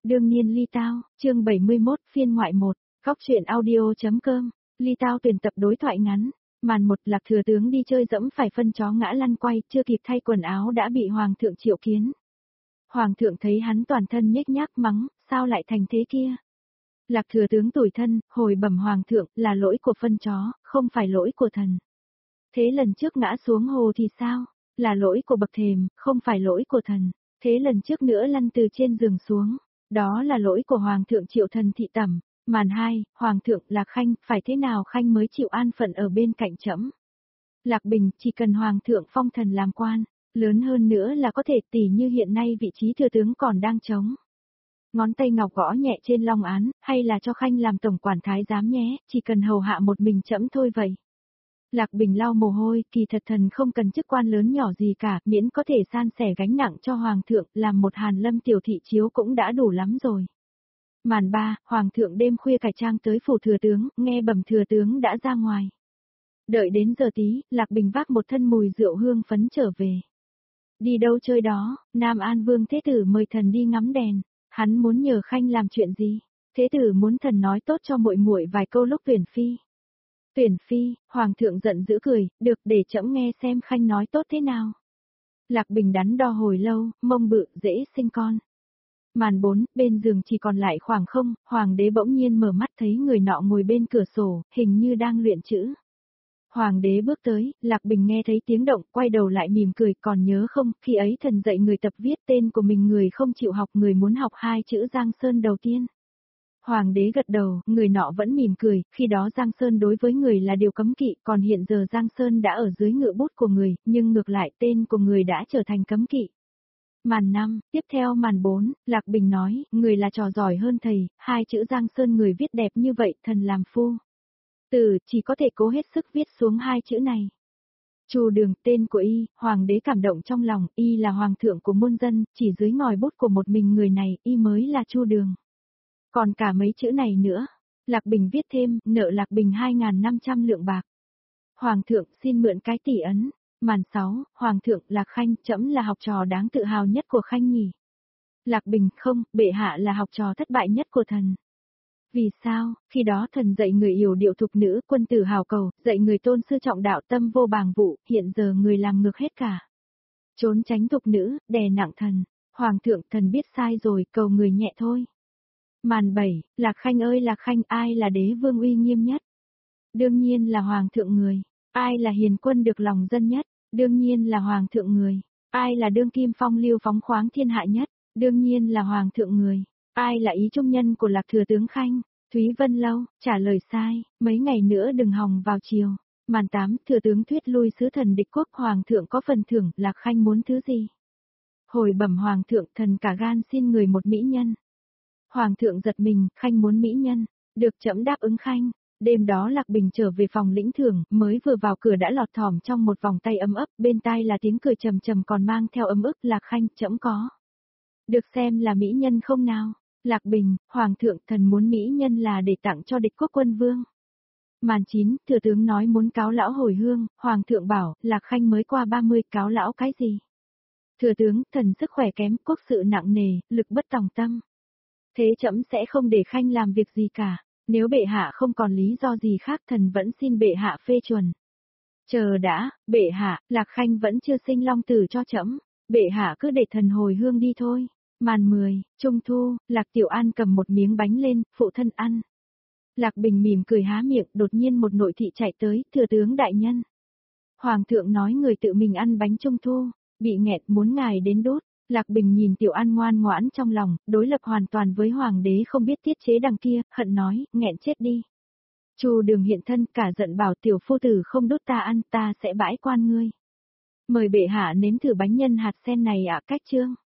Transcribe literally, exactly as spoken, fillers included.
Đương nhiên ly tao, chương bảy mươi mốt phiên ngoại một, góc truyện audio.com, ly tao tuyển tập đối thoại ngắn. Màn một, Lạc thừa tướng đi chơi dẫm phải phân chó ngã lăn quay, chưa kịp thay quần áo đã bị hoàng thượng triệu kiến. Hoàng thượng thấy hắn toàn thân nhếch nhác mắng, sao lại thành thế kia? Lạc thừa tướng tủi thân, hồi bẩm hoàng thượng, là lỗi của phân chó, không phải lỗi của thần. Thế lần trước ngã xuống hồ thì sao? Là lỗi của bậc thềm, không phải lỗi của thần. Thế lần trước nữa lăn từ trên giường xuống, đó là lỗi của hoàng thượng triệu thần thị tẩm. Màn hai, hoàng thượng Lạc Khanh, phải thế nào Khanh mới chịu an phận ở bên cạnh trẫm? Lạc Bình, chỉ cần hoàng thượng phong thần làm quan, lớn hơn nữa là có thể tỷ như hiện nay vị trí thừa tướng còn đang trống. Ngón tay ngọc gõ nhẹ trên long án, hay là cho Khanh làm tổng quản thái giám nhé, chỉ cần hầu hạ một mình trẫm thôi vậy. Lạc Bình lau mồ hôi, kỳ thật thần không cần chức quan lớn nhỏ gì cả, miễn có thể san sẻ gánh nặng cho hoàng thượng, làm một Hàn Lâm tiểu thị chiếu cũng đã đủ lắm rồi. Màn ba, hoàng thượng đêm khuya cải trang tới phủ thừa tướng, nghe bẩm thừa tướng đã ra ngoài. Đợi đến giờ tí, Lạc Bình vác một thân mùi rượu hương phấn trở về. Đi đâu chơi đó, Nam An Vương Thế Tử mời thần đi ngắm đèn, hắn muốn nhờ Khanh làm chuyện gì? Thế Tử muốn thần nói tốt cho muội muội vài câu lúc tuyển phi. Tuyển phi, hoàng thượng giận dữ cười, được để trẫm nghe xem Khanh nói tốt thế nào. Lạc Bình đắn đo hồi lâu, mông bự, dễ sinh con. Màn bốn, bên giường chỉ còn lại khoảng không, hoàng đế bỗng nhiên mở mắt thấy người nọ ngồi bên cửa sổ, hình như đang luyện chữ. Hoàng đế bước tới, Lạc Bình nghe thấy tiếng động, quay đầu lại mỉm cười, còn nhớ không, khi ấy thần dạy người tập viết tên của mình, người không chịu học, người muốn học hai chữ Giang Sơn đầu tiên. Hoàng đế gật đầu, người nọ vẫn mỉm cười, khi đó Giang Sơn đối với người là điều cấm kỵ, còn hiện giờ Giang Sơn đã ở dưới ngự bút của người, nhưng ngược lại tên của người đã trở thành cấm kỵ. Màn năm, tiếp theo màn bốn, Lạc Bình nói, người là trò giỏi hơn thầy, hai chữ Giang Sơn người viết đẹp như vậy, thần làm phu. Từ, chỉ có thể cố hết sức viết xuống hai chữ này. Chu Đường, tên của y, hoàng đế cảm động trong lòng, y là hoàng thượng của muôn dân, chỉ dưới ngòi bút của một mình người này, y mới là Chu Đường. Còn cả mấy chữ này nữa, Lạc Bình viết thêm, nợ Lạc Bình hai nghìn năm trăm lượng bạc. Hoàng thượng, xin mượn cái tỷ ấn. Màn sáu, hoàng thượng, Lạc Khanh, trẫm là học trò đáng tự hào nhất của Khanh nhỉ. Lạc Bình, không, bệ hạ là học trò thất bại nhất của thần. Vì sao, khi đó thần dạy người yểu điệu thục nữ, quân tử hào cầu, dạy người tôn sư trọng đạo tâm vô bàng vụ, hiện giờ người làm ngược hết cả. Trốn tránh thục nữ, đè nặng thần. Hoàng thượng, thần biết sai rồi, cầu người nhẹ thôi. Màn bảy, Lạc Khanh ơi Lạc Khanh, ai là đế vương uy nghiêm nhất? Đương nhiên là hoàng thượng người. Ai là hiền quân được lòng dân nhất? Đương nhiên là hoàng thượng người. Ai là đương kim phong lưu phóng khoáng thiên hạ nhất? Đương nhiên là hoàng thượng người. Ai là ý trung nhân của Lạc thừa tướng Khanh? Thúy Vân Lâu, trả lời sai, mấy ngày nữa đừng hòng vào chiều. Màn tám, thừa tướng thuyết lui sứ thần địch quốc, hoàng thượng có phần thưởng, Lạc Khanh muốn thứ gì? Hồi bẩm hoàng thượng, thần cả gan xin người một mỹ nhân. Hoàng thượng giật mình, Khanh muốn mỹ nhân, được trẫm đáp ứng Khanh. Đêm đó Lạc Bình trở về phòng lĩnh thưởng, mới vừa vào cửa đã lọt thỏm trong một vòng tay ấm ấp, bên tai là tiếng cười trầm trầm còn mang theo ấm ức, Lạc Khanh, trẫm có. Được xem là mỹ nhân không nào? Lạc Bình, hoàng thượng, thần muốn mỹ nhân là để tặng cho địch quốc quân vương. Màn chín, thừa tướng nói muốn cáo lão hồi hương, hoàng thượng bảo, Lạc Khanh mới qua ba mươi, cáo lão cái gì? Thừa tướng, thần sức khỏe kém, quốc sự nặng nề, lực bất tòng tâm. Thế trẫm sẽ không để Khanh làm việc gì cả. Nếu bệ hạ không còn lý do gì khác, thần vẫn xin bệ hạ phê chuẩn. Chờ đã, bệ hạ, Lạc Khanh vẫn chưa sinh long tử cho trẫm, bệ hạ cứ để thần hồi hương đi thôi. Màn mười, Trung thu, Lạc Tiểu An cầm một miếng bánh lên, phụ thân ăn. Lạc Bình mỉm cười há miệng, đột nhiên một nội thị chạy tới, thừa tướng đại nhân. Hoàng thượng nói người tự mình ăn bánh Trung thu, bị nghẹt muốn ngài đến đốt. Lạc Bình nhìn Tiểu An ngoan ngoãn trong lòng, đối lập hoàn toàn với hoàng đế không biết tiết chế đằng kia, hận nói, nghẹn chết đi. Chu Đường hiện thân, cả giận bảo tiểu phu tử không đốt ta ăn, ta sẽ bãi quan ngươi. Mời bệ hạ nếm thử bánh nhân hạt sen này ạ. Cách chương.